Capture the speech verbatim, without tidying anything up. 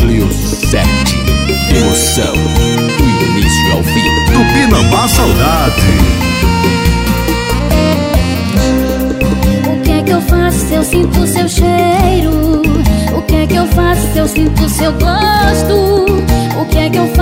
Núcleo sete. Emoção do início ao fim. Tupinambá Saudade. O que é que eu faço se eu sinto seu cheiro? O que é que eu faço se eu sinto seu gosto? O que é que eu